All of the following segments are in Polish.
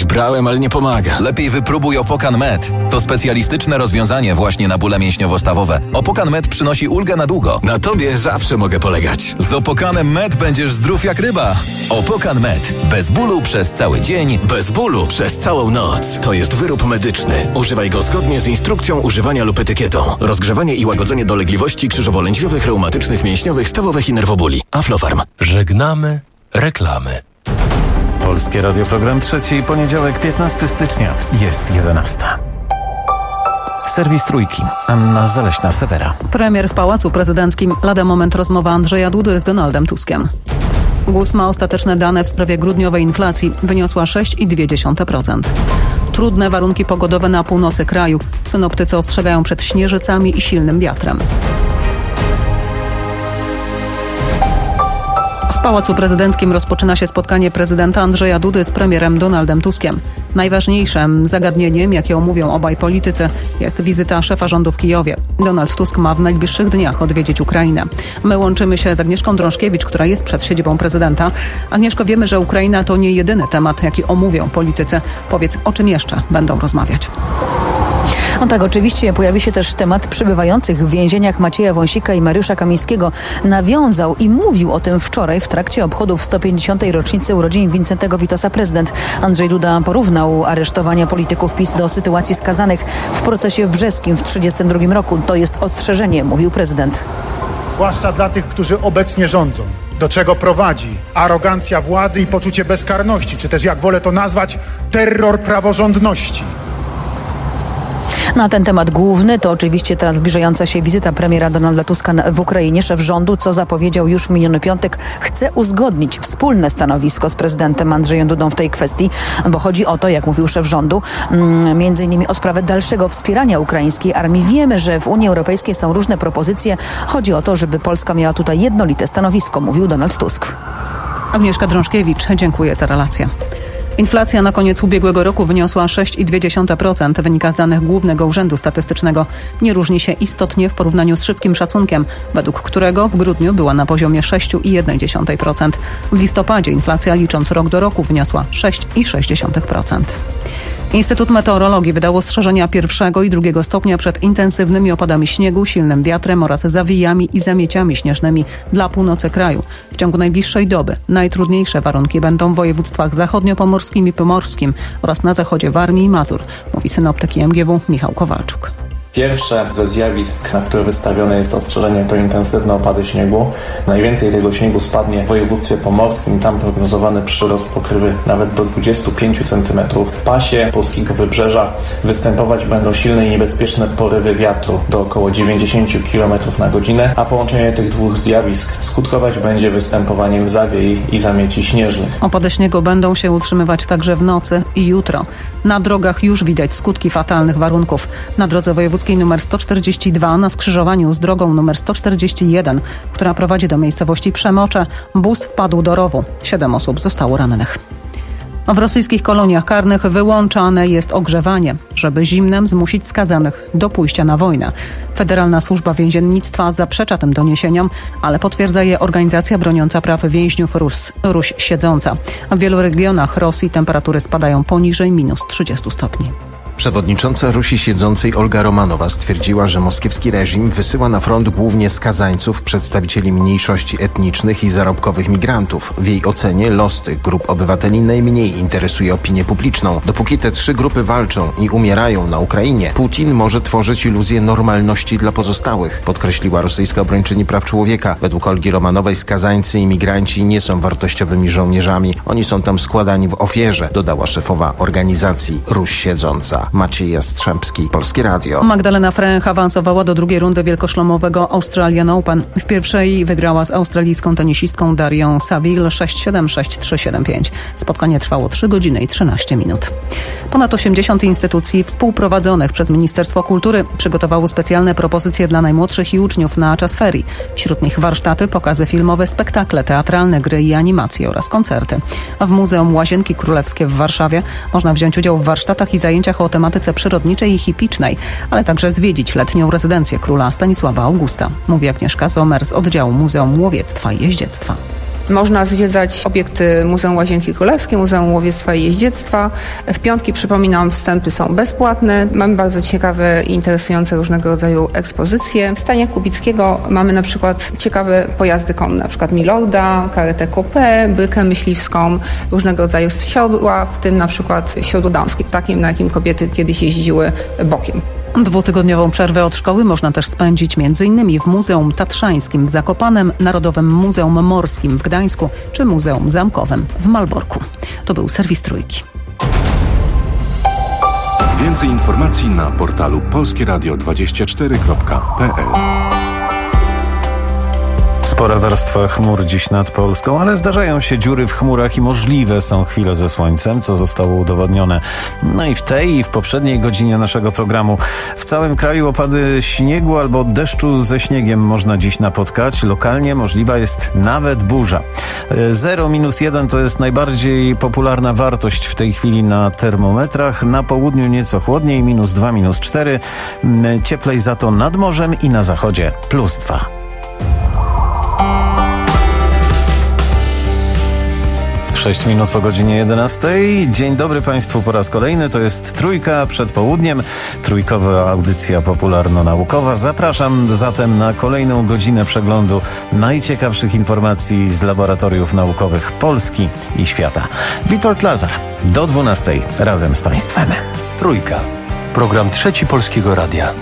Już brałem, ale nie pomaga. Lepiej wypróbuj Opokan Med. To specjalistyczne rozwiązanie właśnie na bóle mięśniowo-stawowe. Opokan Med przynosi ulgę na długo. Na tobie zawsze mogę polegać. Z Opokanem Med będziesz zdrów jak ryba. Opokan Med. Bez bólu przez cały dzień. Bez bólu przez całą noc. To jest wyrób medyczny. Używaj go zgodnie z instrukcją używania lub etykietą. Rozgrzewanie i łagodzenie dolegliwości krzyżowo-lędźwiowych, reumatycznych, mięśniowych, stawowych i nerwobóli. Aflofarm. Żegnamy reklamy. Polskie Radio, program trzeci, poniedziałek, 15 stycznia. Jest 11. Serwis Trójki. Anna Zaleśna-Sewera. Premier w Pałacu Prezydenckim. Lada moment rozmowa Andrzeja Dudy z Donaldem Tuskiem. GUS ma ostateczne dane w sprawie grudniowej inflacji. Wyniosła 6,2%. Trudne warunki pogodowe na północy kraju. Synoptycy ostrzegają przed śnieżycami i silnym wiatrem. W Pałacu Prezydenckim rozpoczyna się spotkanie prezydenta Andrzeja Dudy z premierem Donaldem Tuskiem. Najważniejszym zagadnieniem, jakie omówią obaj politycy, jest wizyta szefa rządu w Kijowie. Donald Tusk ma w najbliższych dniach odwiedzić Ukrainę. My łączymy się z Agnieszką Drążkiewicz, która jest przed siedzibą prezydenta. Agnieszko, wiemy, że Ukraina to nie jedyny temat, jaki omówią politycy. Powiedz, o czym jeszcze będą rozmawiać? No tak, oczywiście pojawi się też temat przebywających w więzieniach Macieja Wąsika i Mariusza Kamińskiego. Nawiązał i mówił o tym wczoraj w trakcie obchodów 150. rocznicy urodzin Wincentego Witosa prezydent. Andrzej Duda porównał aresztowania polityków PiS do sytuacji skazanych w procesie brzeskim w 1932 roku. To jest ostrzeżenie, mówił prezydent. Zwłaszcza dla tych, którzy obecnie rządzą. Do czego prowadzi arogancja władzy i poczucie bezkarności, czy też, jak wolę to nazwać, terror praworządności. Na ten temat główny to oczywiście ta zbliżająca się wizyta premiera Donalda Tuska w Ukrainie. Szef rządu, co zapowiedział już w miniony piątek, chce uzgodnić wspólne stanowisko z prezydentem Andrzejem Dudą w tej kwestii, bo chodzi o to, jak mówił szef rządu, między innymi o sprawę dalszego wspierania ukraińskiej armii. Wiemy, że w Unii Europejskiej są różne propozycje. Chodzi o to, żeby Polska miała tutaj jednolite stanowisko, mówił Donald Tusk. Agnieszka Drążkiewicz, dziękuję za relację. Inflacja na koniec ubiegłego roku wyniosła 6,2%. Wynika z danych Głównego Urzędu Statystycznego. Nie różni się istotnie w porównaniu z szybkim szacunkiem, według którego w grudniu była na poziomie 6,1%. W listopadzie inflacja, licząc rok do roku, wyniosła 6,6%. Instytut Meteorologii wydał ostrzeżenia 1. i 2. stopnia przed intensywnymi opadami śniegu, silnym wiatrem oraz zawijami i zamieciami śnieżnymi dla północy kraju. W ciągu najbliższej doby najtrudniejsze warunki będą w województwach zachodniopomorskim i pomorskim oraz na zachodzie Warmii i Mazur, mówi synoptyk IMGW Michał Kowalczuk. Pierwsze ze zjawisk, na które wystawione jest ostrzeżenie, to intensywne opady śniegu. Najwięcej tego śniegu spadnie w województwie pomorskim. Tam prognozowany przyrost pokrywy nawet do 25 cm. W pasie polskiego wybrzeża występować będą silne i niebezpieczne porywy wiatru do około 90 km na godzinę, a połączenie tych dwóch zjawisk skutkować będzie występowaniem zawiei i zamieci śnieżnych. Opady śniegu będą się utrzymywać także w nocy i jutro. Na drogach już widać skutki fatalnych warunków. Na drodze wojewódzkiej nr 142 na skrzyżowaniu z drogą nr 141, która prowadzi do miejscowości Przemocze, bus wpadł do rowu. 7 osób zostało rannych. W rosyjskich koloniach karnych wyłączane jest ogrzewanie, żeby zimnem zmusić skazanych do pójścia na wojnę. Federalna Służba Więziennictwa zaprzecza tym doniesieniom, ale potwierdza je organizacja broniąca praw więźniów Ruś Siedząca. W wielu regionach Rosji temperatury spadają poniżej -30 stopni. Przewodnicząca Rusi Siedzącej Olga Romanowa stwierdziła, że moskiewski reżim wysyła na front głównie skazańców, przedstawicieli mniejszości etnicznych i zarobkowych migrantów. W jej ocenie los tych grup obywateli najmniej interesuje opinię publiczną. Dopóki te 3 grupy walczą i umierają na Ukrainie, Putin może tworzyć iluzję normalności dla pozostałych, podkreśliła rosyjska obrończyni praw człowieka. Według Olgi Romanowej skazańcy i migranci nie są wartościowymi żołnierzami. Oni są tam składani w ofierze, dodała szefowa organizacji Ruś Siedząca. Maciej Jastrzębski, Polskie Radio. Magdalena Fręch awansowała do drugiej rundy wielkoszlemowego Australian Open. W pierwszej wygrała z australijską tenisistką Darią Saville 6-7, 6-3, 7-5. Spotkanie trwało 3 godziny i 13 minut. Ponad 80 instytucji współprowadzonych przez Ministerstwo Kultury przygotowało specjalne propozycje dla najmłodszych i uczniów na czas ferii. Wśród nich warsztaty, pokazy filmowe, spektakle teatralne, gry i animacje oraz koncerty. W Muzeum Łazienki Królewskie w Warszawie można wziąć udział w warsztatach i zajęciach o tematyce przyrodniczej i hipicznej, ale także zwiedzić letnią rezydencję króla Stanisława Augusta, mówi Agnieszka Zomer z oddziału Muzeum Łowiectwa i Jeździectwa. Można zwiedzać obiekty Muzeum Łazienki Królewskie, Muzeum Łowiectwa i Jeździectwa. W piątki, przypominam, wstępy są bezpłatne. Mamy bardzo ciekawe i interesujące różnego rodzaju ekspozycje. W stanie Kubickiego mamy na przykład ciekawe pojazdy konne, na przykład Milorda, karetę coupé, brykę myśliwską, różnego rodzaju siodła, w tym na przykład siodło damskie, takim, na jakim kobiety kiedyś jeździły bokiem. 2-tygodniową przerwę od szkoły można też spędzić m.in. w Muzeum Tatrzańskim w Zakopanem, Narodowym Muzeum Morskim w Gdańsku czy Muzeum Zamkowym w Malborku. To był serwis Trójki. Więcej informacji na portalu polskieradio24.pl. Spora warstwa chmur dziś nad Polską, ale zdarzają się dziury w chmurach i możliwe są chwile ze słońcem, co zostało udowodnione. No i w tej i w poprzedniej godzinie naszego programu. W całym kraju opady śniegu albo deszczu ze śniegiem można dziś napotkać. Lokalnie możliwa jest nawet burza. 0-1 to jest najbardziej popularna wartość w tej chwili na termometrach. Na południu nieco chłodniej, -2, -4. Cieplej za to nad morzem i na zachodzie +2. 6 minut po godzinie 11. Dzień dobry Państwu po raz kolejny. To jest Trójka przed południem. Trójkowa audycja popularno-naukowa. Zapraszam zatem na kolejną godzinę przeglądu najciekawszych informacji z laboratoriów naukowych Polski i świata. Witold Lazar. Do 12 razem z Państwem. Trójka. Program Trzeci Polskiego Radia.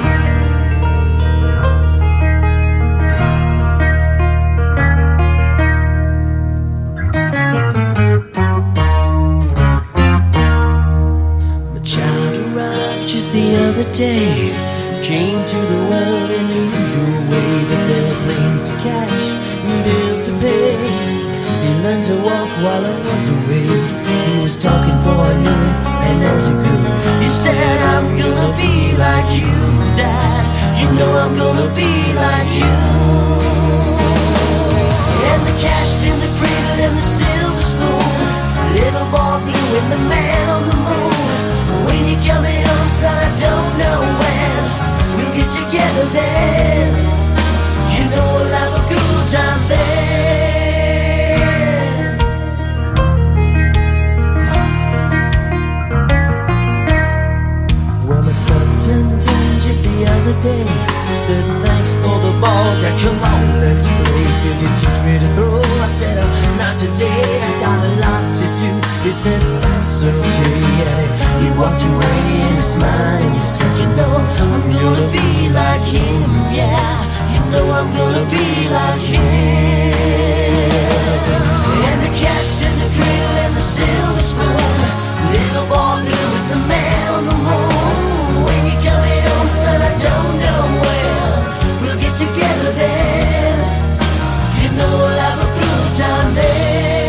Day came to the world in the usual way, but there were planes to catch and bills to pay. He learned to walk while I was away. He was talking before I knew it, and as he grew, he said, "I'm gonna be like you, Dad. You know I'm gonna be like you." And the cat's in the cradle and the silver spoon, little boy blue and the man on the moon. When you coming home, son, I don't know when we'll get together then. You know we'll have a good time then. Well, my son turned 10 just the other day. Said thanks for the ball, Dad, come on, let's play. Could you teach me to throw? I said, not today, I got a lot to do. He said, thanks, okay, and he walked away and he smiled and he said, you know, I'm gonna be like him, yeah. You know I'm gonna be like him. And the cat's in the cradle and the silver spoon, little boy blue with the man on the moon. When you coming home, son, I don't know when we'll get together then. You know we'll have a good time then.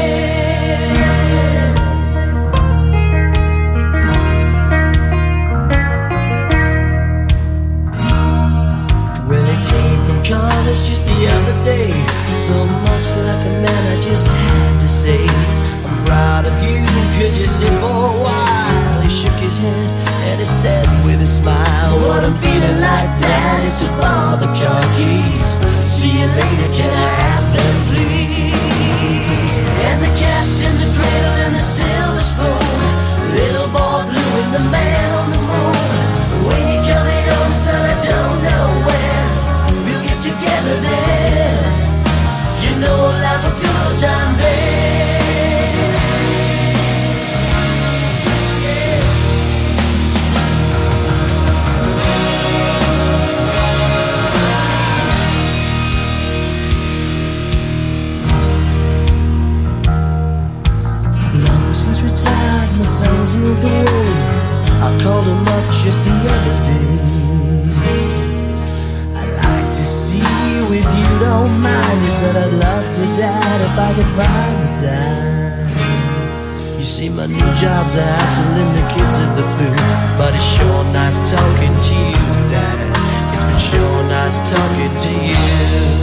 College just the other day, so much like a man I just had to say, I'm proud of you, could you sit for a while? He shook his head and he said with a smile, what I'm feeling like, Dad, is to borrow the car keys. See you later, can I have them please? And the cat's in the cradle and the silver spoon, little boy blue and the man on the moon. When you coming home, son, I don't know when together then, you know we'll have a good time then. Yeah. Long since retired, my son's moved away. I called him up just the other day. If you don't mind, you said I'd love to, Dad, if I could find the time. You see, my new job's a hassle and the kids are the boo, but it's sure nice talking to you, Dad. It's been sure nice talking to you.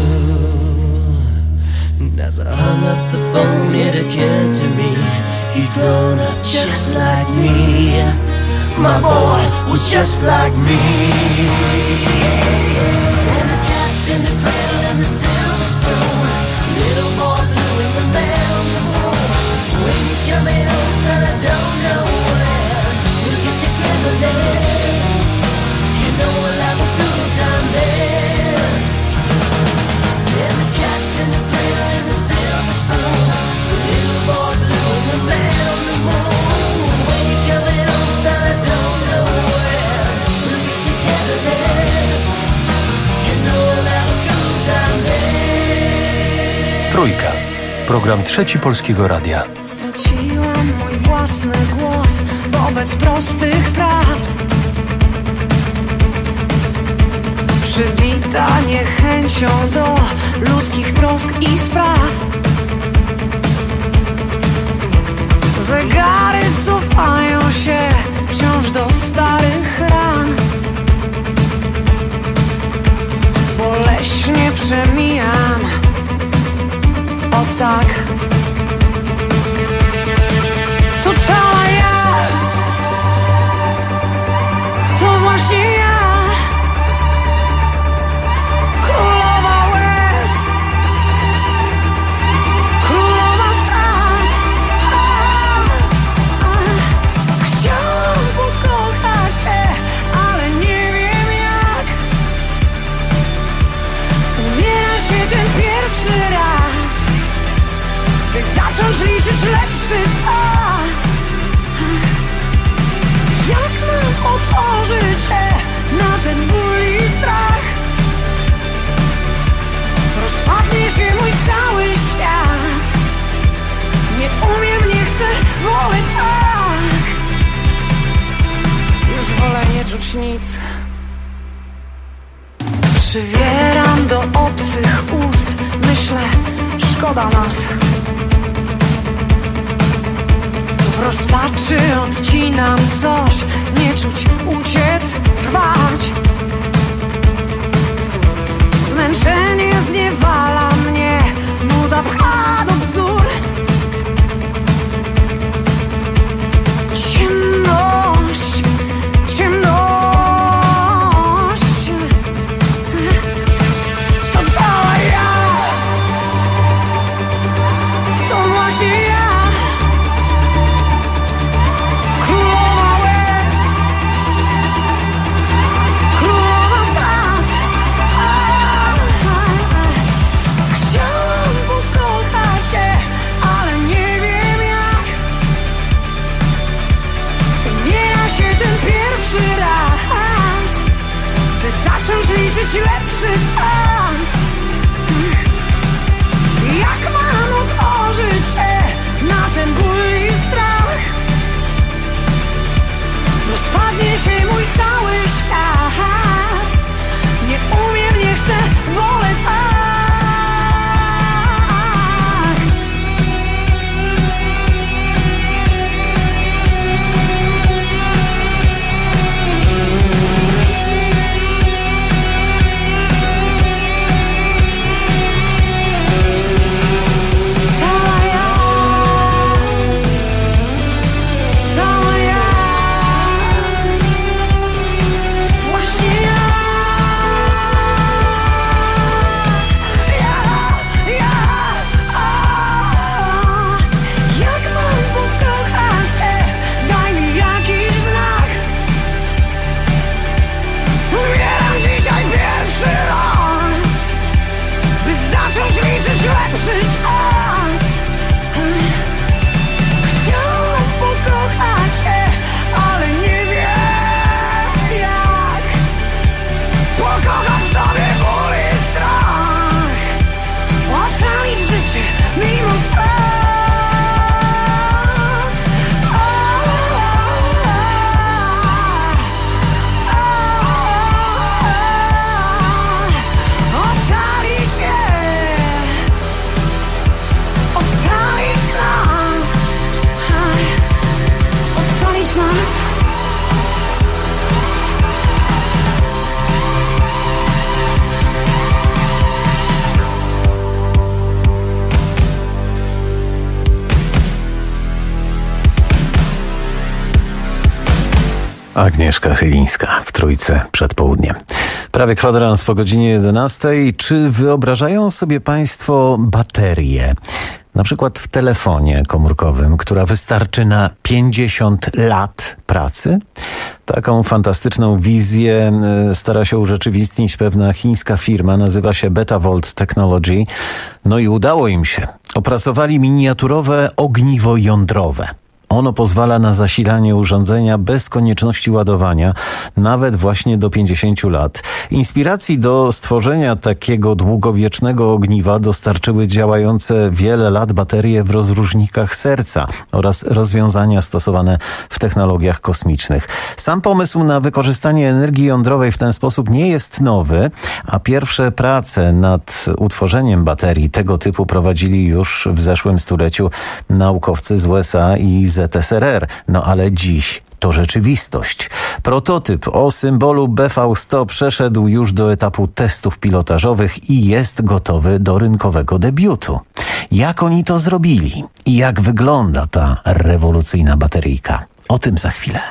And as I hung up the phone, it occurred to me, he'd grown up just like me. My boy was just like me. In the cradle and the silver spoon, little boy blue in the man. Trójka. Program Trzeci Polskiego Radia. Straciłam mój własny głos wobec prostych prawd. Przybita niechęcią do ludzkich trosk i spraw. Zegary cofają się wciąż do starych ran. Boleśnie przemijam od tak. To cała ja, to właśnie ja, królowa łez, królowa strat. Chciałam pokochać się, ale nie wiem jak. Umiera się ten pierwszy raz, by zacząć liczyć lepszy czas. Jak mam otworzyć się na ten ból i strach? Rozpadnie się mój cały świat. Nie umiem, nie chcę, wolę tak. Już wolę nie czuć nic. Przywieram do obcych ust. Myślę, szkoda nas. W rozpaczy odcinam coś. Nie czuć, uciec, trwać. Zmęczenie zniewala mnie. Nuda pcha do bzdur. Ciemność, ciemność. To cała ja, to właśnie ja, królowa łez, królowa strat. Chciałam pokochać się, ale nie wiem jak. Umiera się ten pierwszy raz, by zacząć liczyć lepszy czas. Jak mam otworzyć się na ten ból i strach? Rozpadnie się mój cały świat. Nie umiem, nie chcę, wolę tak. Cała ja, cała ja, właśnie ja, jak mam pokochać się? Daj mi jakiś znak. Umieram dzisiaj pierwszy raz, by zacząć liczyć lepszy czas. Chciałam pokochać się, ale nie wiem jak. Pokocham w sobie ból i strach. Ocalić życie mimo strat. Ocalić je, ocalić nas, ocalić nas. Agnieszka Chylińska w Trójce przed południem. Prawie kwadrans po godzinie 11. Czy wyobrażają sobie Państwo baterię, na przykład w telefonie komórkowym, która wystarczy na 50 lat pracy? Taką fantastyczną wizję stara się urzeczywistnić pewna chińska firma, nazywa się Betavolt Technology. No i udało im się. Opracowali miniaturowe ogniwo jądrowe. Ono pozwala na zasilanie urządzenia bez konieczności ładowania, nawet właśnie do 50 lat. Inspiracji do stworzenia takiego długowiecznego ogniwa dostarczyły działające wiele lat baterie w rozrusznikach serca oraz rozwiązania stosowane w technologiach kosmicznych. Sam pomysł na wykorzystanie energii jądrowej w ten sposób nie jest nowy, a pierwsze prace nad utworzeniem baterii tego typu prowadzili już w zeszłym stuleciu naukowcy z USA i ZSRR. No ale dziś to rzeczywistość. Prototyp o symbolu BV100 przeszedł już do etapu testów pilotażowych i jest gotowy do rynkowego debiutu. Jak oni to zrobili i jak wygląda ta rewolucyjna bateryjka? O tym za chwilę.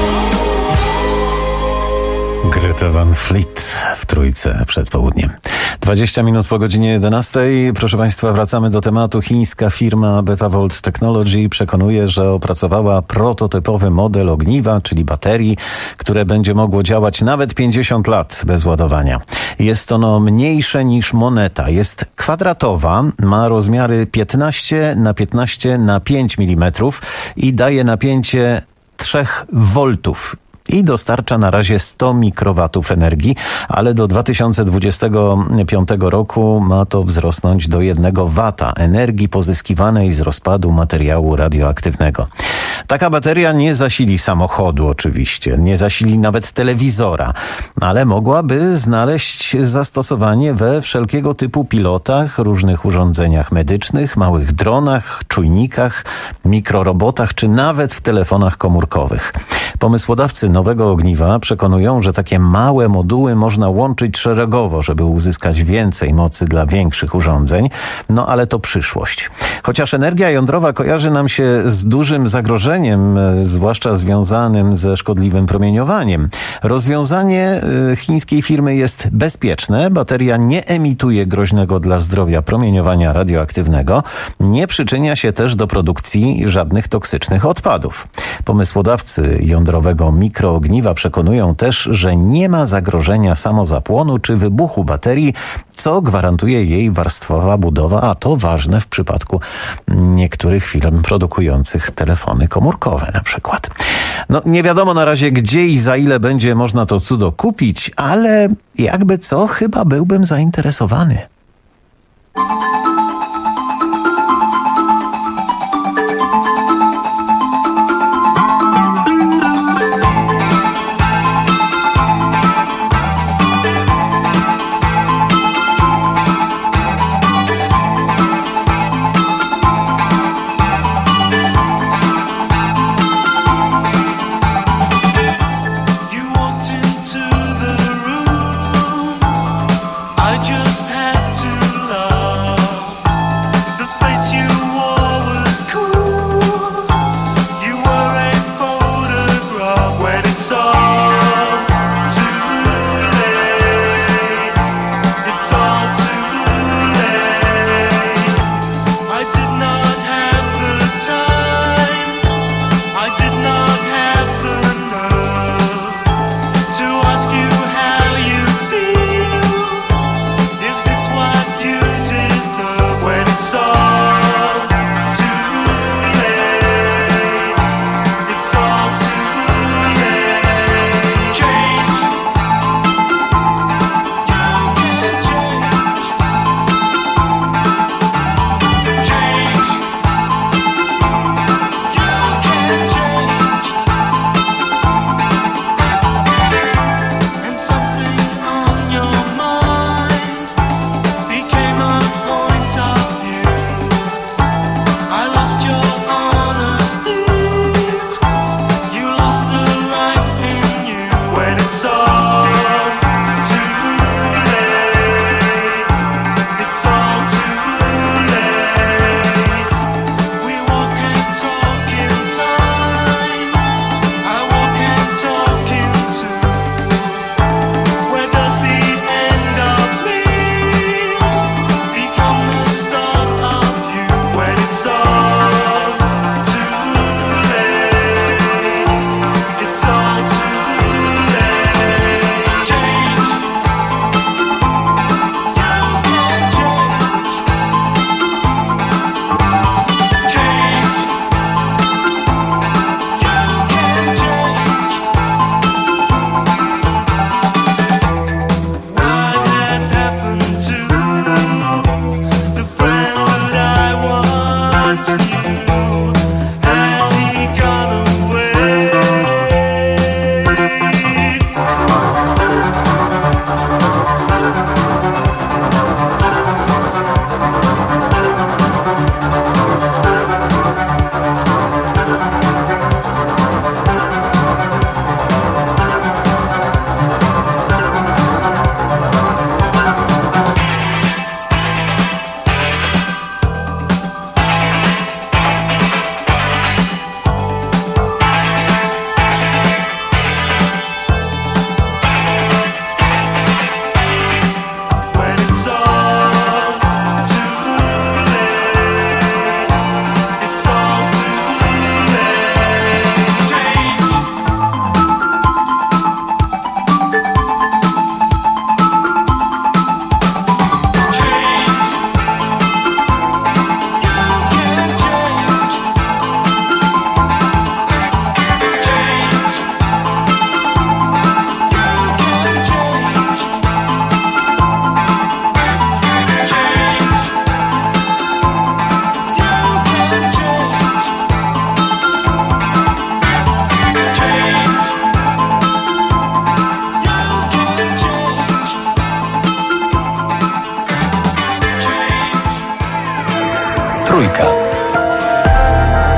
Greta Van Fleet w Trójce przed południem. 20 minut po godzinie 11. Proszę Państwa, wracamy do tematu. Chińska firma Betavolt Technology przekonuje, że opracowała prototypowy model ogniwa, czyli baterii, które będzie mogło działać nawet 50 lat bez ładowania. Jest ono mniejsze niż moneta. Jest kwadratowa, ma rozmiary 15 na 15 na 5 mm i daje napięcie 3 V. I dostarcza na razie 100 mikrowatów energii, ale do 2025 roku ma to wzrosnąć do 1 wata energii pozyskiwanej z rozpadu materiału radioaktywnego. Taka bateria nie zasili samochodu oczywiście, nie zasili nawet telewizora, ale mogłaby znaleźć zastosowanie we wszelkiego typu pilotach, różnych urządzeniach medycznych, małych dronach, czujnikach, mikrorobotach czy nawet w telefonach komórkowych. Pomysłodawcy nowego ogniwa przekonują, że takie małe moduły można łączyć szeregowo, żeby uzyskać więcej mocy dla większych urządzeń. No ale to przyszłość. Chociaż energia jądrowa kojarzy nam się z dużym zagrożeniem, zwłaszcza związanym ze szkodliwym promieniowaniem. Rozwiązanie chińskiej firmy jest bezpieczne. Bateria nie emituje groźnego dla zdrowia promieniowania radioaktywnego. Nie przyczynia się też do produkcji żadnych toksycznych odpadów. Pomysłodawcy jądrowego mikroogniwa przekonują też, że nie ma zagrożenia samozapłonu czy wybuchu baterii, co gwarantuje jej warstwowa budowa, a to ważne w przypadku niektórych firm produkujących telefony komórkowe na przykład. No nie wiadomo na razie, gdzie i za ile będzie można to cudo kupić, ale jakby co, chyba byłbym zainteresowany.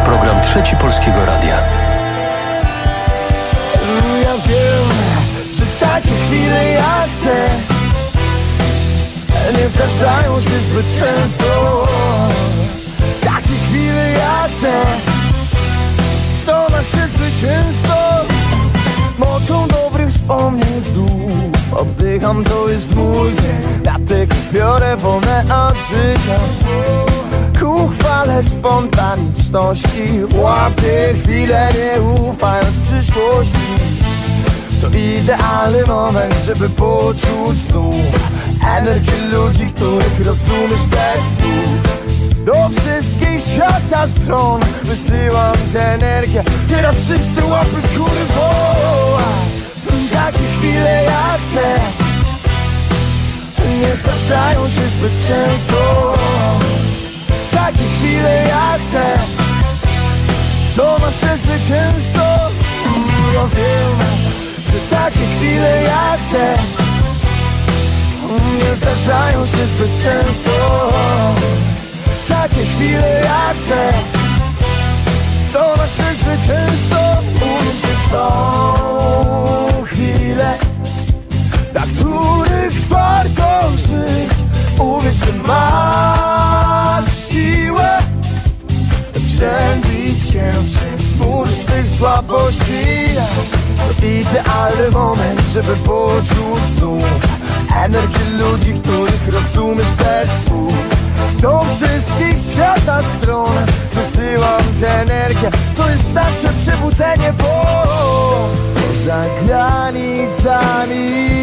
Program Trzeci Polskiego Radia. Ja wiem, że takie chwile jak te nie zdarzają się zbyt często. Takie chwile jak te to nasze zwycięstwo. Mocą dobrych wspomnień znów oddycham, to jest mój dzień. Dlatego biorę wolne od życia ku chwale spontaniczności. Łapię chwilę, nie ufając przyszłości. To idealny moment, żeby poczuć znów energię ludzi, których rozumiesz bez słów. Do wszystkich świata stron wysyłam tę energię. Teraz wszyscy łapy w górę wołaj. Takie chwile jak te nie zdarzają się zbyt często. Takie chwile jak te to nasze zwycięstwo. Ja wiem, że takie chwile jak te nie zdarzają się zbyt często. Takie chwile jak te to nasze zwycięstwo. Uwierz w tą chwilę, dla których warto żyć. Uwierz, że masz siłę przebić się przez mur swych słabości. To idealny moment, żeby poczuć znów energię ludzi, których rozumiesz bez słów. Do wszystkich świata stron wysyłam tę energię. To jest nasze przebudzenie, bo poza granicami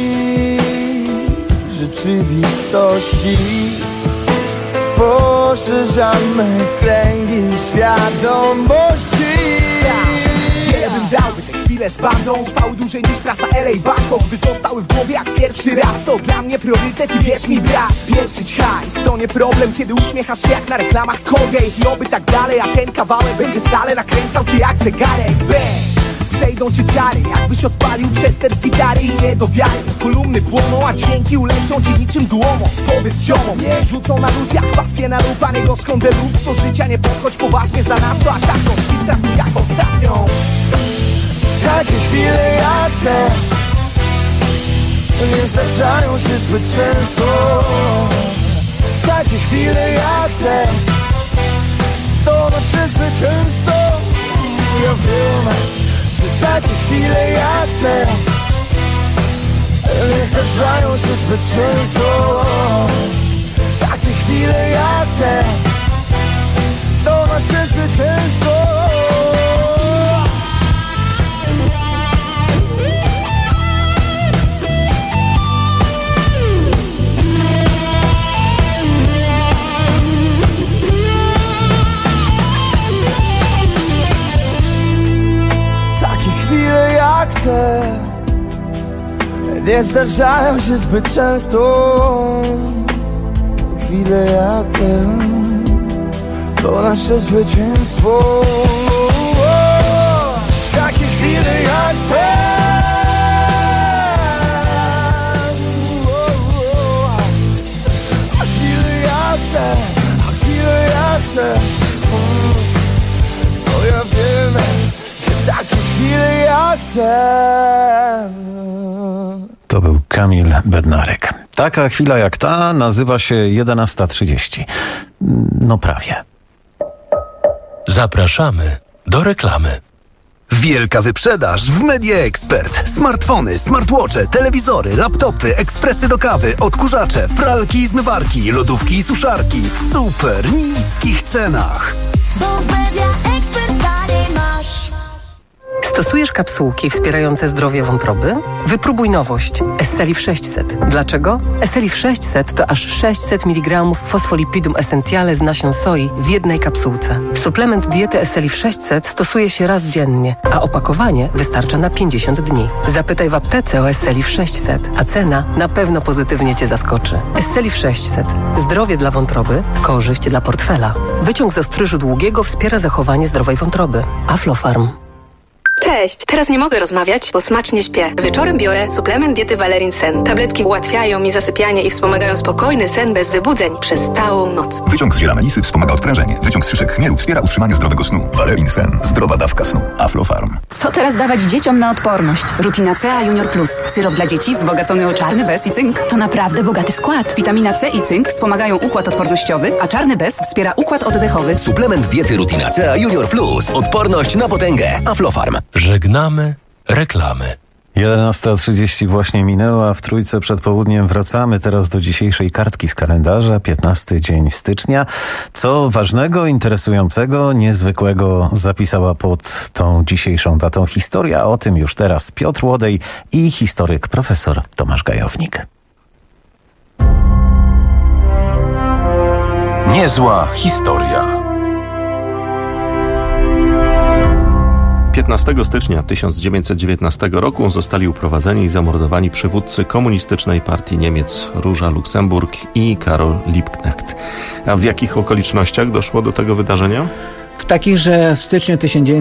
rzeczywistości poszerzamy kręgi świadomości. Wiele bym dał, by te chwile z bandą trwały dłużej niż trasa LA Bangkok, by zostały w głowie jak pierwszy raz. To dla mnie priorytet i wierz mi brat, pieprzyć hajs to nie problem, kiedy uśmiechasz się jak na reklamach Colgate. I oby tak dalej, a ten kawałek będzie stale nakręcał cię jak zegarek. Przejdą cię ciary, jakbyś odpalił przestęp gitary i nie do wiary. Kolumny płoną, a dźwięki uleczą cię niczym dłomą. Powiedz ziomom, nie rzucą na luz jak pasję na lub, a nie gorzką delut. Do życia nie podchodź poważnie zanadto, a taką chwilę jak ostatnią. Takie chwile jak te nie zdarzają się zbyt często. Takie chwile jak te to nasze zwycięstwo. Ja wiem, że takie chwile jak te nie zdarzają się zbyt często. Takie chwile jak te to nasze zwycięstwo. Jak te nie zdarzają się zbyt często. Chwile jak te to nasze zwycięstwo. Takie chwile jak te a chwile jak te, a chwile jak te. O ja wiem, takie chwile jak ten. To był Kamil Bednarek. Taka chwila jak ta nazywa się 11:30. No prawie. Zapraszamy do reklamy. Wielka wyprzedaż w Media Expert. Smartfony, smartwatche, telewizory, laptopy, ekspresy do kawy, odkurzacze, pralki i zmywarki, lodówki i suszarki w super niskich cenach. Bo w Media Expert taniej masz. Stosujesz kapsułki wspierające zdrowie wątroby? Wypróbuj nowość Estelif 600. Dlaczego? Estelif 600 to aż 600 mg fosfolipidum essentiale z nasion soi w jednej kapsułce. Suplement diety Estelif 600 stosuje się raz dziennie, a opakowanie wystarcza na 50 dni. Zapytaj w aptece o Estelif 600, a cena na pewno pozytywnie Cię zaskoczy. Estelif 600. Zdrowie dla wątroby, korzyść dla portfela. Wyciąg z ostryżu długiego wspiera zachowanie zdrowej wątroby. Aflofarm. Cześć, teraz nie mogę rozmawiać, bo smacznie śpię. Wieczorem biorę suplement diety Valerin Sen. Tabletki ułatwiają mi zasypianie i wspomagają spokojny sen bez wybudzeń przez całą noc. Wyciąg z ziela melisy wspomaga odprężenie. Wyciąg z szyszek chmielu wspiera utrzymanie zdrowego snu. Valerin Sen. Zdrowa dawka snu. Aflofarm. Co teraz dawać dzieciom na odporność? Rutina C Junior Plus. Syrop dla dzieci wzbogacony o czarny bez i cynk. To naprawdę bogaty skład. Witamina C i cynk wspomagają układ odpornościowy, a czarny bez wspiera układ oddechowy. Suplement diety Rutina C Junior Plus. Odporność na potęgę. Aflofarm. Żegnamy reklamy. 11:30 właśnie minęła, w Trójce przed południem wracamy teraz do dzisiejszej kartki z kalendarza, 15 dzień stycznia. Co ważnego, interesującego, niezwykłego zapisała pod tą dzisiejszą datą historia? O tym już teraz Piotr Łodej i historyk profesor Tomasz Gajownik. Niezła historia. 15 stycznia 1919 roku zostali uprowadzeni i zamordowani przywódcy komunistycznej partii Niemiec Róża Luksemburg i Karol Liebknecht. A w jakich okolicznościach doszło do tego wydarzenia? W takich, że w styczniu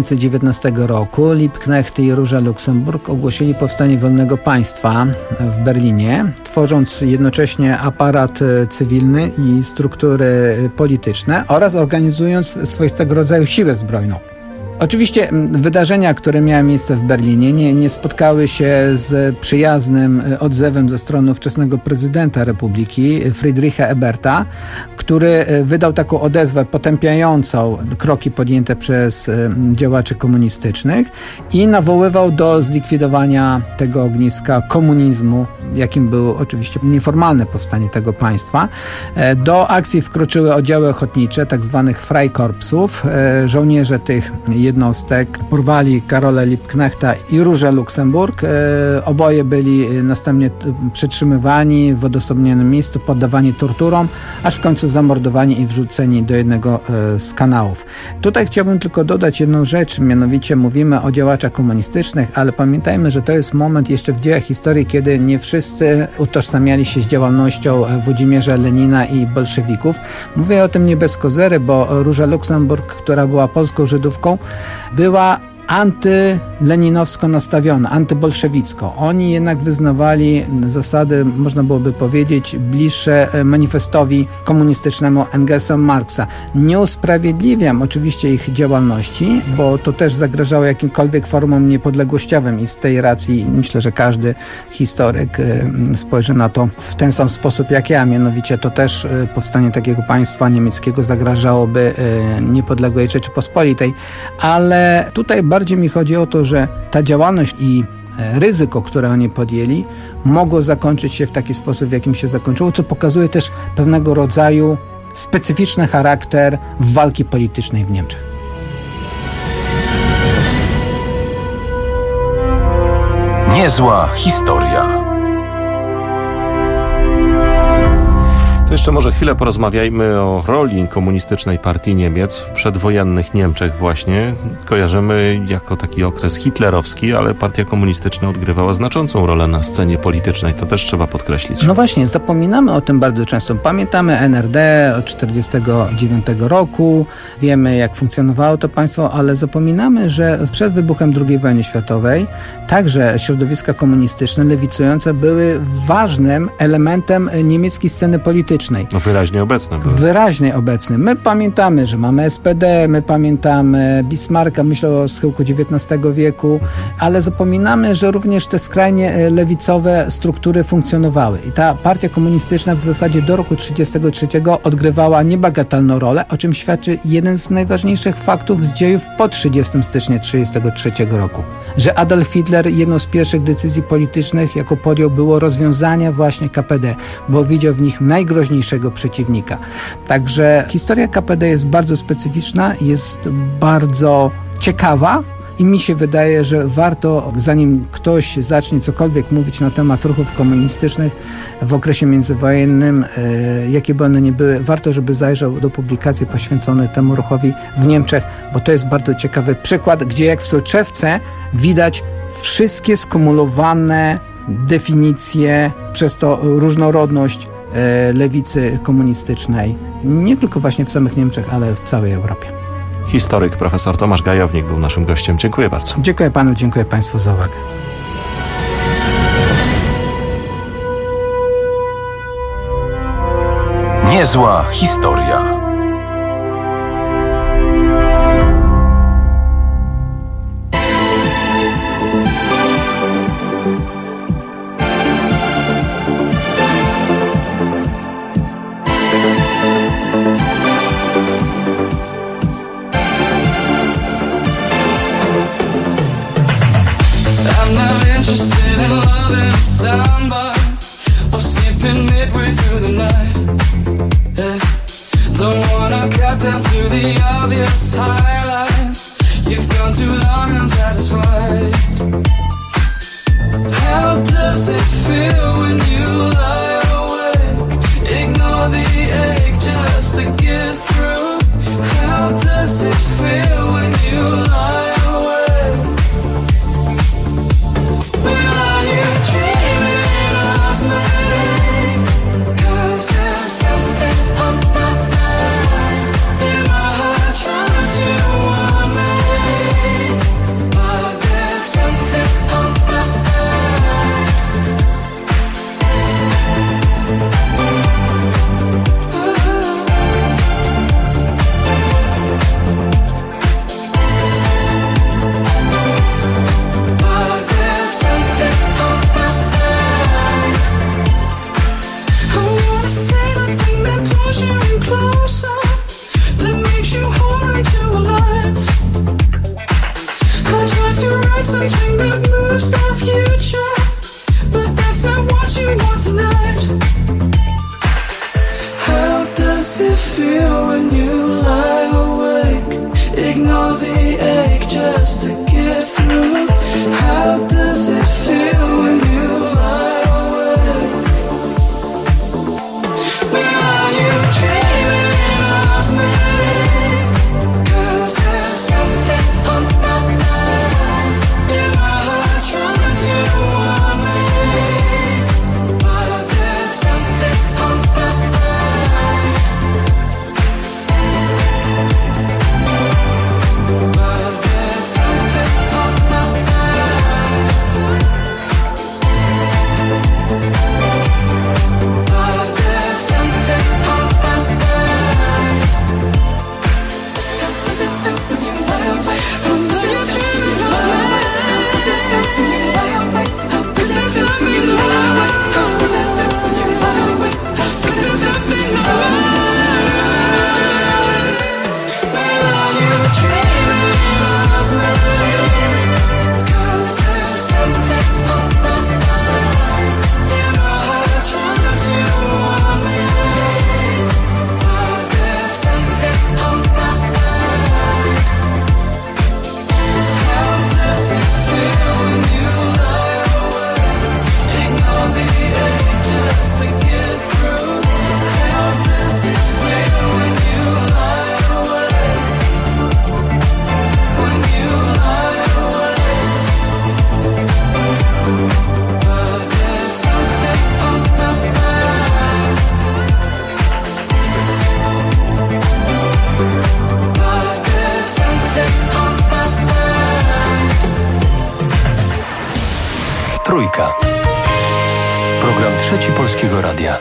1919 roku Liebknecht i Róża Luksemburg ogłosili powstanie wolnego państwa w Berlinie, tworząc jednocześnie aparat cywilny i struktury polityczne oraz organizując swoistego rodzaju siłę zbrojną. Oczywiście wydarzenia, które miały miejsce w Berlinie, nie spotkały się z przyjaznym odzewem ze strony ówczesnego prezydenta Republiki, Friedricha Eberta, który wydał taką odezwę potępiającą kroki podjęte przez działaczy komunistycznych i nawoływał do zlikwidowania tego ogniska komunizmu, jakim było oczywiście nieformalne powstanie tego państwa. Do akcji wkroczyły oddziały ochotnicze, tak zwanych Freikorpsów. Żołnierze tych jednostek porwali Karola Liebknechta i Różę Luksemburg. Oboje byli następnie przetrzymywani w odosobnionym miejscu, poddawani torturom, aż w końcu zamordowani i wrzuceni do jednego z kanałów. Tutaj chciałbym tylko dodać jedną rzecz, mianowicie mówimy o działaczach komunistycznych, ale pamiętajmy, że to jest moment jeszcze w dziejach historii, kiedy nie wszyscy utożsamiali się z działalnością Włodzimierza Lenina i bolszewików. Mówię o tym nie bez kozery, bo Róża Luksemburg, która była polską Żydówką, była antyleninowsko nastawiona, antybolszewicko. Oni jednak wyznawali zasady, można byłoby powiedzieć, bliższe manifestowi komunistycznemu Engelsa Marksa. Nie usprawiedliwiam oczywiście ich działalności, bo to też zagrażało jakimkolwiek formom niepodległościowym i z tej racji myślę, że każdy historyk spojrzy na to w ten sam sposób jak ja, mianowicie to też powstanie takiego państwa niemieckiego zagrażałoby niepodległej Rzeczypospolitej, ale tutaj bardziej mi chodzi o to, że ta działalność i ryzyko, które oni podjęli, mogło zakończyć się w taki sposób, w jakim się zakończyło, co pokazuje też pewnego rodzaju specyficzny charakter walki politycznej w Niemczech. Niezła historia. To jeszcze może chwilę porozmawiajmy o roli komunistycznej partii Niemiec w przedwojennych Niemczech właśnie. Kojarzymy jako taki okres hitlerowski, ale partia komunistyczna odgrywała znaczącą rolę na scenie politycznej. To też trzeba podkreślić. No właśnie, zapominamy o tym bardzo często. Pamiętamy NRD od 1949 roku, wiemy jak funkcjonowało to państwo, ale zapominamy, że przed wybuchem II wojny światowej także środowiska komunistyczne, lewicujące były ważnym elementem niemieckiej sceny politycznej. No wyraźnie obecne. Wyraźnie obecny. My pamiętamy, że mamy SPD, my pamiętamy Bismarcka, myślę o schyłku XIX wieku, ale zapominamy, że również te skrajnie lewicowe struktury funkcjonowały. I ta partia komunistyczna w zasadzie do roku 1933 odgrywała niebagatelną rolę, o czym świadczy jeden z najważniejszych faktów z dziejów po 30 stycznia 1933 roku. Że Adolf Hitler jedną z pierwszych decyzji politycznych, jaką podjął, było rozwiązanie właśnie KPD, bo widział w nich najgroźniejszego przeciwnika. Także historia KPD jest bardzo specyficzna, jest bardzo ciekawa i mi się wydaje, że warto, zanim ktoś zacznie cokolwiek mówić na temat ruchów komunistycznych w okresie międzywojennym, jakie by one nie były, warto, żeby zajrzał do publikacji poświęconej temu ruchowi w Niemczech, bo to jest bardzo ciekawy przykład, gdzie jak w soczewce widać wszystkie skumulowane definicje, przez to różnorodność lewicy komunistycznej, nie tylko właśnie w samych Niemczech, ale w całej Europie. historyk profesor Tomasz Gajownik był naszym gościem. Dziękuję bardzo. Dziękuję panu, dziękuję państwu za uwagę. Niezła historia. I'm not interested in loving somebody or sleeping midway through the night. Yeah. Don't wanna cut down to the obvious highlights. You've gone too long unsatisfied. How does it feel when you lie awake? Ignore the ache just to get through. How does it feel when you lie awake? Well, are you dreaming of me? 'Cause there's something on my mind. In my heart trying to warn me. But there's something on my mind. But there's something on my mind. I wanna say the thing that pulls you in closer, that makes you hold into alive. I try to write something that moves the future, but that's not what you want tonight. How does it feel when you lie awake? Ignore the ache just to get through. How does it feel when you lie awake? Well, are you dreaming of me? 'Cause there's something on my mind. In my heart trying to warn me. But there's something on my mind. But there's something on my mind. But there's something on my mind. How does it feel when you lie awake? How does it feel when you lie awake? How does it feel when you lie awake? How does it feel when you lie awake? How does it feel when you lie awake? How does it feel when you lie awake? Well, are you dreaming of me? 'Cause there's something on my mind. In my heart trying to warn me. But there's something on my mind. How does it feel when you lie awake? Ignore the ache just to get through. How does it feel when you lie awake? When you lie awake. But there's something on my mind. But there's something on my mind. Trójka. Program Trzeci Polskiego Radia.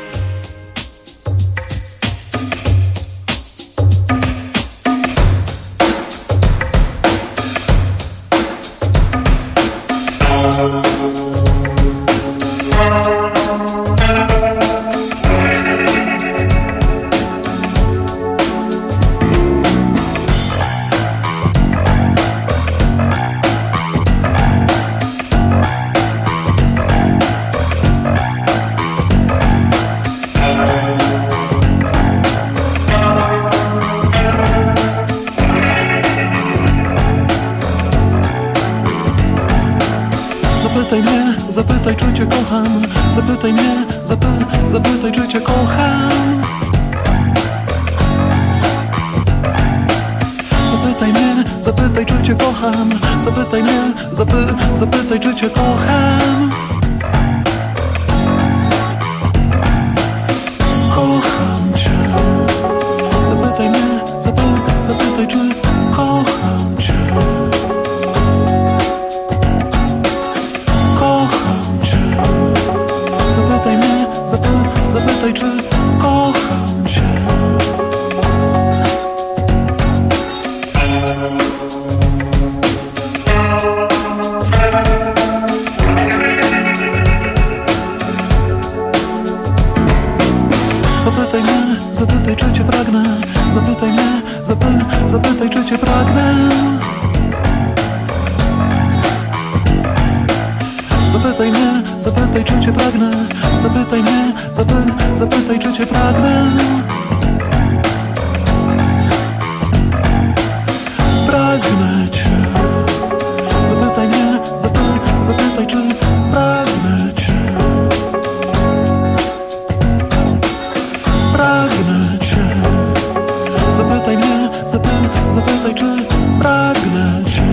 Zapytaj, czy cię kocham. Zapytaj mnie, zapytaj, czy cię kocham. Zapytaj mnie, zapytaj, czy cię kocham. Zapytaj mnie, zapytaj, czy cię kocham. Kocham cię. Zapytaj mnie, zapytaj, czy kocham. czy cię pragnę. Zapytaj mnie, zapytaj czy cię pragnę. Zapytaj mnie, zapytaj czy cię pragnę. Pragnę cię. Zapytaj mnie, zapytaj czy pragnę cię. Pragnę cię. Zapytaj mnie, zapytaj czy pragnę cię.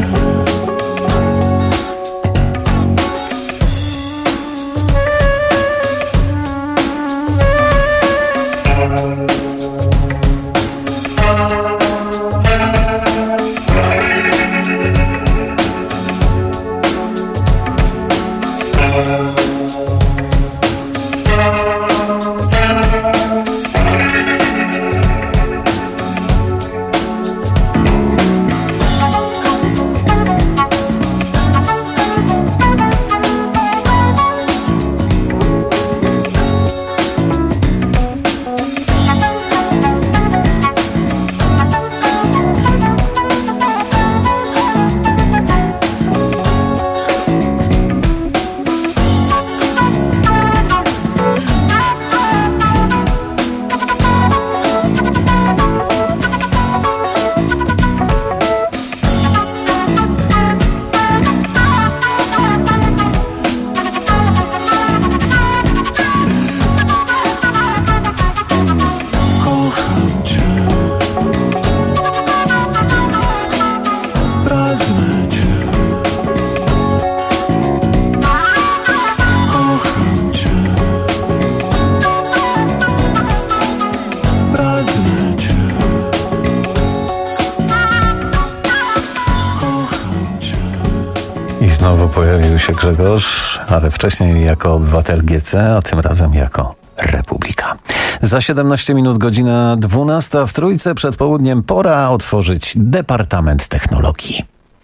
Znowu pojawił się Grzegorz, ale wcześniej jako obywatel GC, a tym razem jako Republika. Za 17 minut godzina 12 w Trójce przed południem pora otworzyć Departament Technologii.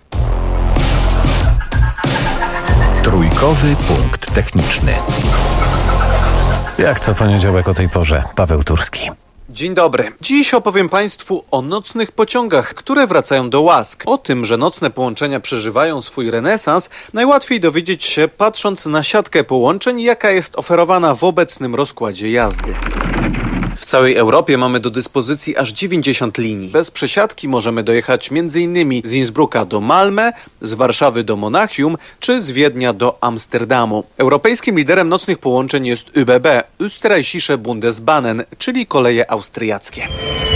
Trójkowy punkt techniczny. Jak co poniedziałek o tej porze, Paweł Turski. Dzień dobry. Dziś opowiem Państwu o nocnych pociągach, które wracają do łask. O tym, że nocne połączenia przeżywają swój renesans, najłatwiej dowiedzieć się patrząc na siatkę połączeń, jaka jest oferowana w obecnym rozkładzie jazdy. W całej Europie mamy do dyspozycji aż 90 linii. Bez przesiadki możemy dojechać m.in. z Innsbrucka do Malmö, z Warszawy do Monachium czy z Wiednia do Amsterdamu. Europejskim liderem nocnych połączeń jest ÖBB, Österreichische Bundesbahnen, czyli koleje austriackie.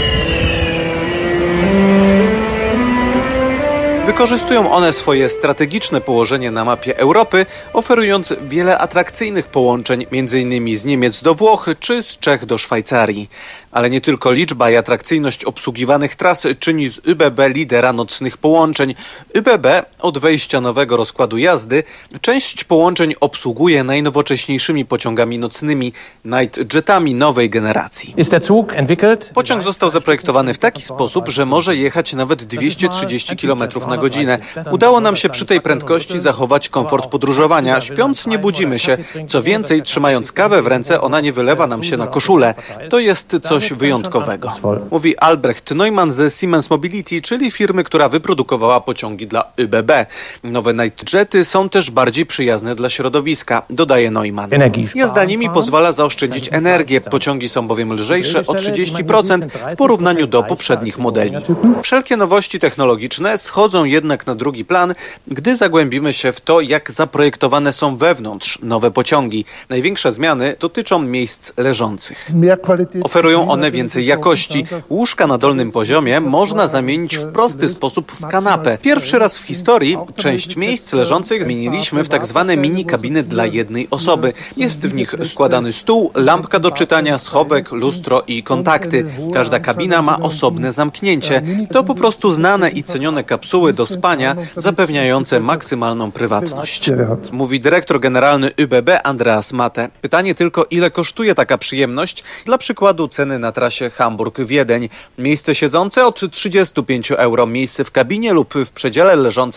Wykorzystują one swoje strategiczne położenie na mapie Europy, oferując wiele atrakcyjnych połączeń, m.in. z Niemiec do Włoch czy z Czech do Szwajcarii. Ale nie tylko liczba i atrakcyjność obsługiwanych tras czyni z ÖBB lidera nocnych połączeń. ÖBB od wejścia nowego rozkładu jazdy część połączeń obsługuje najnowocześniejszymi pociągami nocnymi, Nightjetami nowej generacji. Pociąg został zaprojektowany w taki sposób, że może jechać nawet 230 km na godzinę. Udało nam się przy tej prędkości zachować komfort podróżowania. Śpiąc nie budzimy się. Co więcej, trzymając kawę w ręce, ona nie wylewa nam się na koszulę. To jest coś wyjątkowego. Mówi Albrecht Neumann ze Siemens Mobility, czyli firmy, która wyprodukowała pociągi dla ÖBB. Nowe Nightjety są też bardziej przyjazne dla środowiska, dodaje Neumann. Jazda nimi pozwala zaoszczędzić energię. Pociągi są bowiem lżejsze o 30% w porównaniu do poprzednich modeli. Wszelkie nowości technologiczne schodzą jednak na drugi plan, gdy zagłębimy się w to, jak zaprojektowane są wewnątrz nowe pociągi. Największe zmiany dotyczą miejsc leżących. Oferują one więcej jakości. Łóżka na dolnym poziomie można zamienić w prosty sposób w kanapę. Pierwszy raz w historii część miejsc leżących zmieniliśmy w tak zwane mini kabiny dla jednej osoby. Jest w nich składany stół, lampka do czytania, schowek, lustro i kontakty. Każda kabina ma osobne zamknięcie. To po prostu znane i cenione kapsuły do spania, zapewniające maksymalną prywatność. Mówi dyrektor generalny ÖBB Andreas Mate. Pytanie tylko, ile kosztuje taka przyjemność? Dla przykładu ceny na trasie Hamburg-Wiedeń. Miejsce siedzące od 35 euro, miejsce w kabinie lub w przedziale leżącym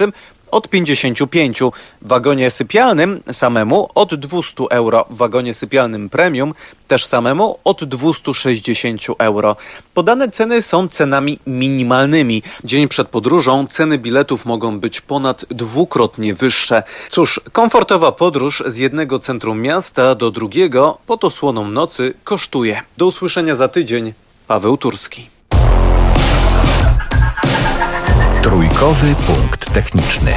od 55, w wagonie sypialnym samemu od 200 euro, w wagonie sypialnym premium też samemu od 260 euro. Podane ceny są cenami minimalnymi. Dzień przed podróżą ceny biletów mogą być ponad dwukrotnie wyższe. Cóż, komfortowa podróż z jednego centrum miasta do drugiego pod osłoną nocy kosztuje. Do usłyszenia za tydzień. Paweł Turski. Trójkowy punkt techniczny.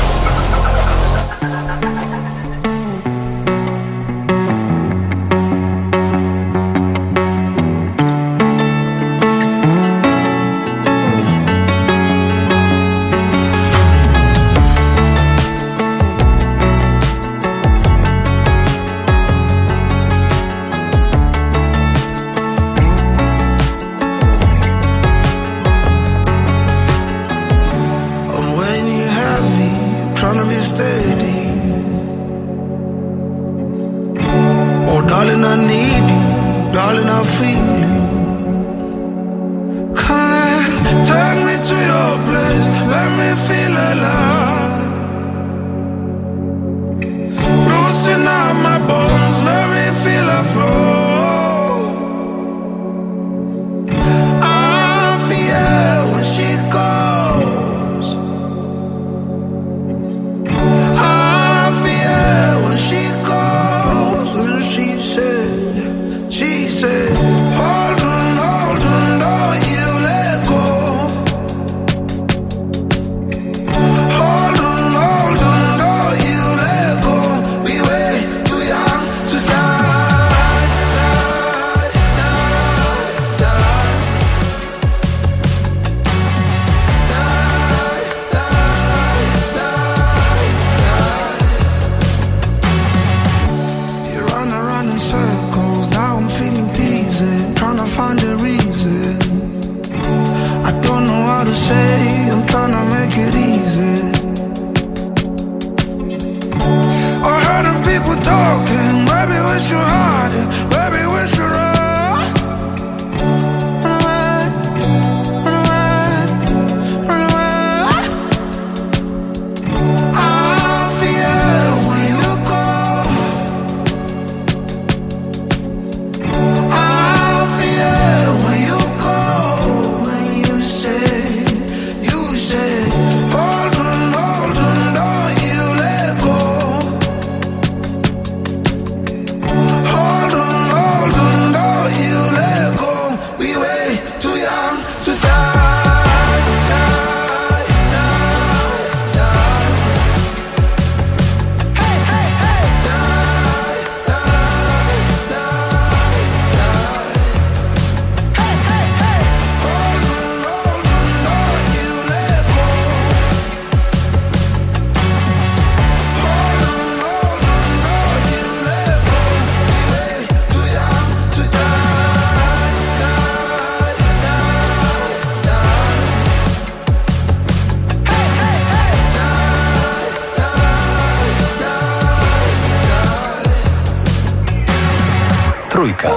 Trójka.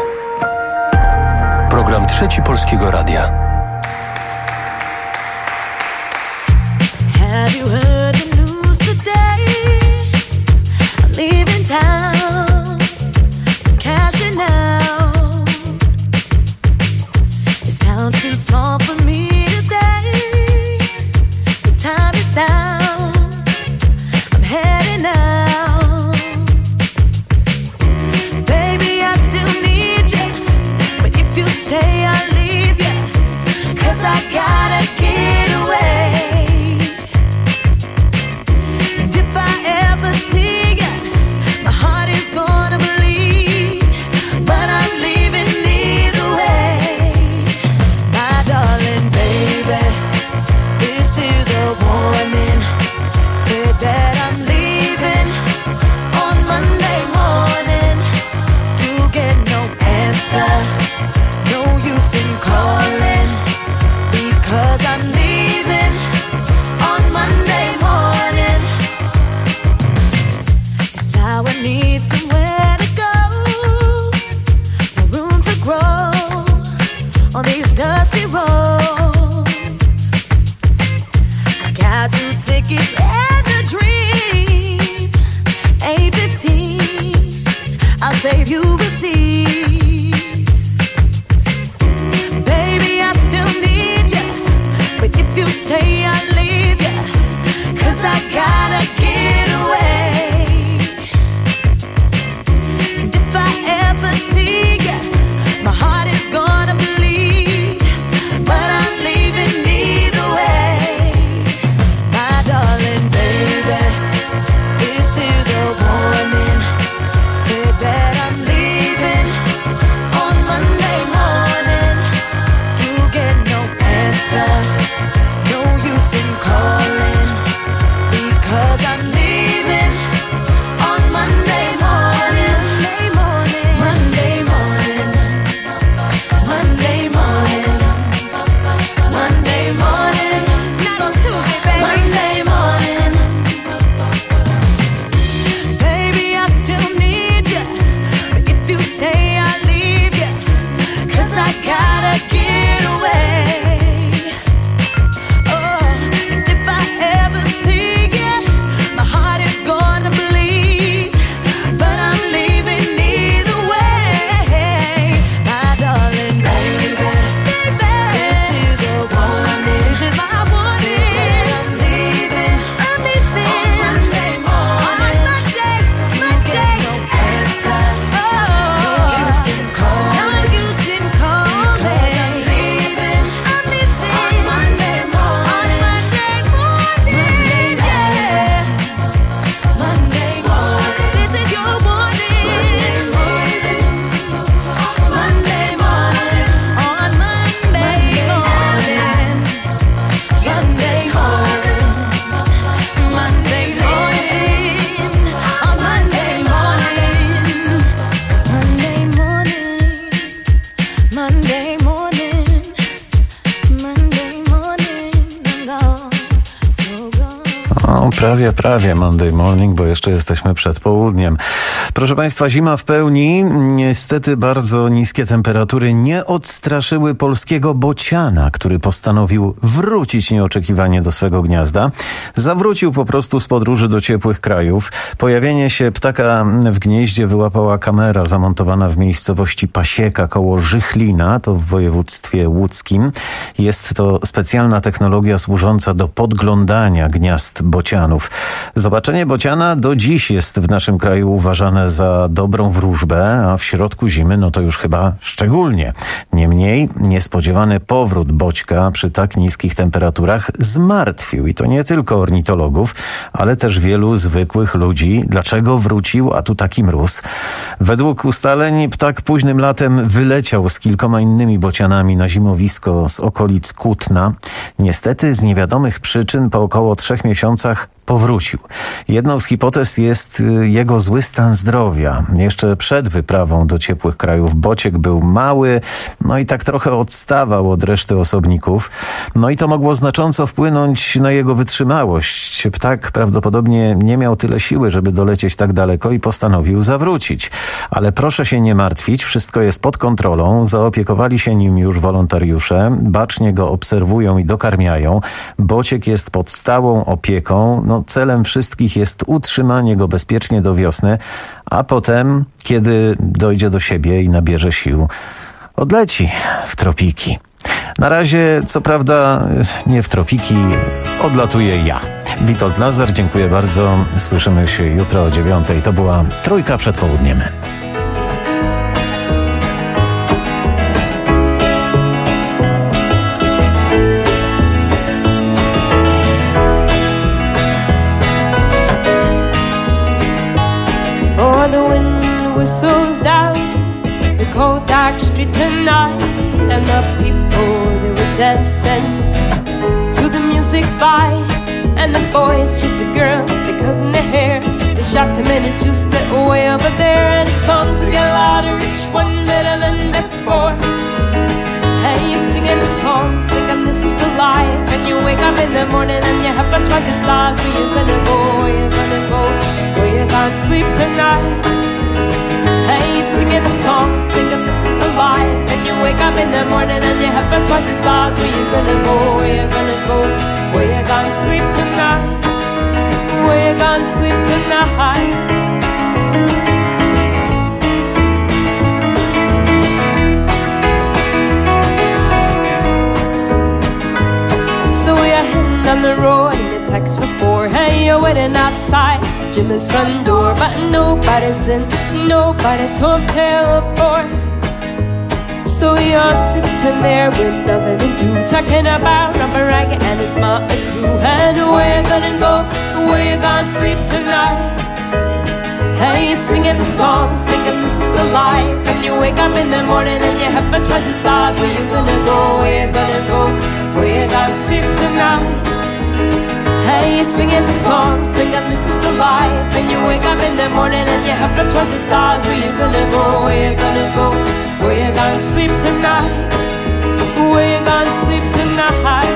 Program Trzeci Polskiego Radia. Have you heard the news today? I'm leaving town, cashing out. This town's too small for me to stay. The time is now. I'm heading out. Baby, I still need you, but if you stay, I'll leave you. 'Cause I gotta get away. Dusty roads, I got 2 tickets and O, prawie Monday morning, bo jeszcze jesteśmy przed południem. Proszę Państwa, zima w pełni. Niestety bardzo niskie temperatury nie odstraszyły polskiego bociana, który postanowił wrócić nieoczekiwanie do swego gniazda. Zawrócił po prostu z podróży do ciepłych krajów. Pojawienie się ptaka w gnieździe wyłapała kamera zamontowana w miejscowości Pasieka koło Żychlina, to w województwie łódzkim. Jest to specjalna technologia służąca do podglądania gniazd bocianów. Zobaczenie bociana do dziś jest w naszym kraju uważane za dobrą wróżbę, a w środku zimy no to już chyba szczególnie. Niemniej niespodziewany powrót boćka przy tak niskich temperaturach zmartwił i to nie tylko ornitologów, ale też wielu zwykłych ludzi. Dlaczego wrócił, a tu taki mróz? Według ustaleń ptak późnym latem wyleciał z kilkoma innymi bocianami na zimowisko z okolic Kutna. Niestety z niewiadomych przyczyn po około 3 miesiącach powrócił. Jedną z hipotez jest jego zły stan zdrowia. Jeszcze przed wyprawą do ciepłych krajów bociek był mały, no i tak trochę odstawał od reszty osobników. No i to mogło znacząco wpłynąć na jego wytrzymałość. Ptak prawdopodobnie nie miał tyle siły, żeby dolecieć tak daleko i postanowił zawrócić. Ale proszę się nie martwić, wszystko jest pod kontrolą. Zaopiekowali się nim już wolontariusze, bacznie go obserwują i dokarmiają. Bociek jest pod stałą opieką. No, celem wszystkich jest utrzymanie go bezpiecznie do wiosny, a potem, kiedy dojdzie do siebie i nabierze sił, odleci w tropiki. Na razie, co prawda, nie w tropiki, odlatuję ja. Witold Lazar, dziękuję bardzo. Słyszymy się jutro o 9:00. To była Trójka przed południem. Cold dark street tonight, and the people, they were dancing to the music by, and the boys chased the girls with their cousin their hair. They shot too many juice that way over there, and songs that get louder, each one better than before. And you singing the songs, thinking this is a life, and you wake up in the morning and you have to twice your size. Where you gonna go? Where you gonna go? Where you gonna sleep tonight? And you singing the songs, thinking this is a life, and you wake up in the morning and your head first twice the size. Where you gonna go? Where you gonna go? Where you gonna sleep tonight? Where you gonna sleep tonight? So we are heading down the road in the text before, hey, you're waiting outside Jimmy's front door, but nobody's in, nobody's home till 4. So you're sitting there with nothing to do, talking about Robert Ragged and his motley crew. And where you gonna go? Where you gonna sleep tonight? And you're singing the songs, thinking this is a life, and you wake up in the morning and your head first twice the size. Where you gonna go? Where you gonna go? Where you gonna sleep tonight? Hey, you're singing the songs, thinking this is a life, and you wake up in the morning and your head first twice the size. Where you gonna go? Where you gonna go? Where you gonna sleep tonight? Where you gonna sleep tonight?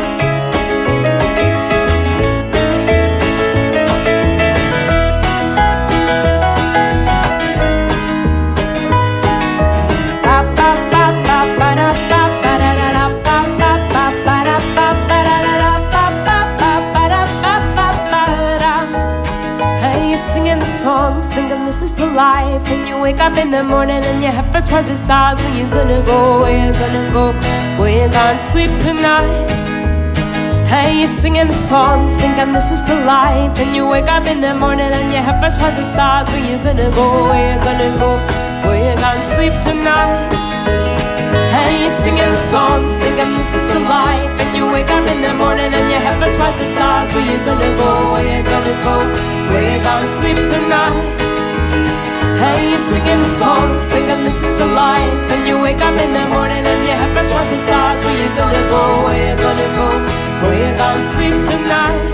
Life, and you wake up in the morning and your head first twice the size. Where you gonna go? Where you gonna go? Where you gonna sleep tonight? Hey, you're singing the songs, thinking this is the life, and you wake up in the morning and your head first twice the size. Where you gonna go? Where you gonna go? Where you gonna sleep tonight? Hey, you're singing the songs, thinking this is the life, and you wake up in the morning and your head first twice the size. Where you gonna go? Where you gonna go? Where you gonna sleep tonight? Hey, you're singing the songs, thinking this is the life, and you wake up in the morning and your head first twice the size. Where you gonna go? Where you gonna go? Where you gonna sleep tonight?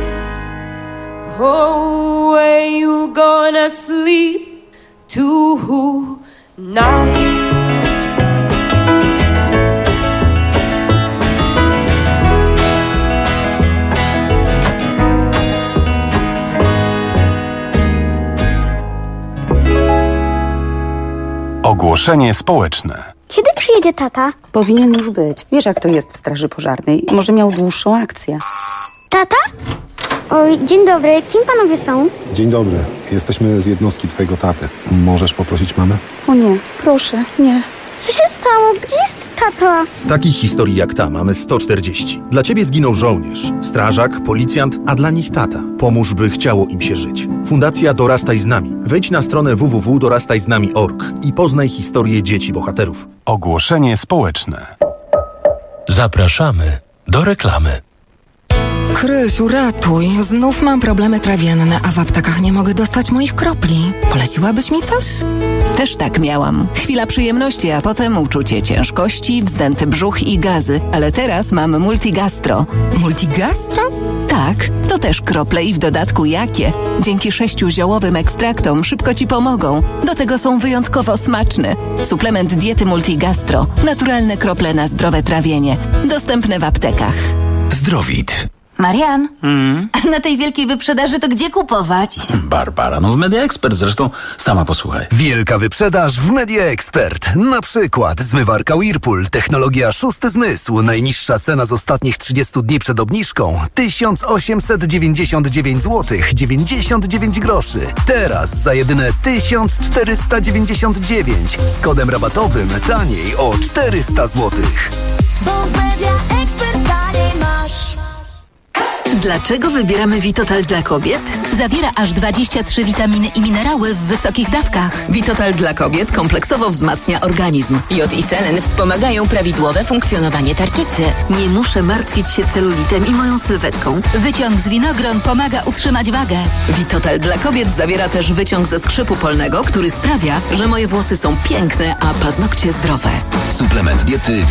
Oh, where you gonna sleep tonight? Ogłoszenie społeczne. Kiedy przyjedzie tata? Powinien już być. Wiesz, jak to jest w straży pożarnej. Może miał dłuższą akcję. Tata? Oj, dzień dobry. Kim panowie są? Dzień dobry. Jesteśmy z jednostki twojego taty. Możesz poprosić mamę? O nie, proszę, nie. Co się stało? Gdzie jest tata? Takich historii jak ta mamy 140. Dla ciebie zginął żołnierz, strażak, policjant, a dla nich tata. Pomóż, by chciało im się żyć. Fundacja Dorastaj z nami. Wejdź na stronę www.dorastajznami.org i poznaj historię dzieci bohaterów. Ogłoszenie społeczne. Zapraszamy do reklamy. Krysiu, ratuj. Znów mam problemy trawienne, a w aptekach nie mogę dostać moich kropli. Poleciłabyś mi coś? Też tak miałam. Chwila przyjemności, a potem uczucie ciężkości, wzdęty brzuch i gazy. Ale teraz mam Multigastro. Multigastro? Tak, to też krople i w dodatku jakie. Dzięki 6 ziołowym ekstraktom szybko Ci pomogą. Do tego są wyjątkowo smaczne. Suplement diety Multigastro. Naturalne krople na zdrowe trawienie. Dostępne w aptekach. Zdrowit. Marian, na tej wielkiej wyprzedaży to gdzie kupować? Barbara, w Media Expert, zresztą sama posłuchaj. Wielka wyprzedaż w Media Expert. Na przykład zmywarka Whirlpool, technologia szósty zmysł. Najniższa cena z ostatnich 30 dni przed obniżką 1899 zł 99 groszy. Teraz za jedyne 1499 z kodem rabatowym taniej o 400 zł. Bo w Media Expert taniej masz. Dlaczego wybieramy Vitotal dla kobiet? Zawiera aż 23 witaminy i minerały w wysokich dawkach. Vitotal dla kobiet kompleksowo wzmacnia organizm. Jod i selen wspomagają prawidłowe funkcjonowanie tarczycy. Nie muszę martwić się celulitem i moją sylwetką. Wyciąg z winogron pomaga utrzymać wagę. Vitotal dla kobiet zawiera też wyciąg ze skrzypu polnego, który sprawia, że moje włosy są piękne, a paznokcie zdrowe. Suplement diety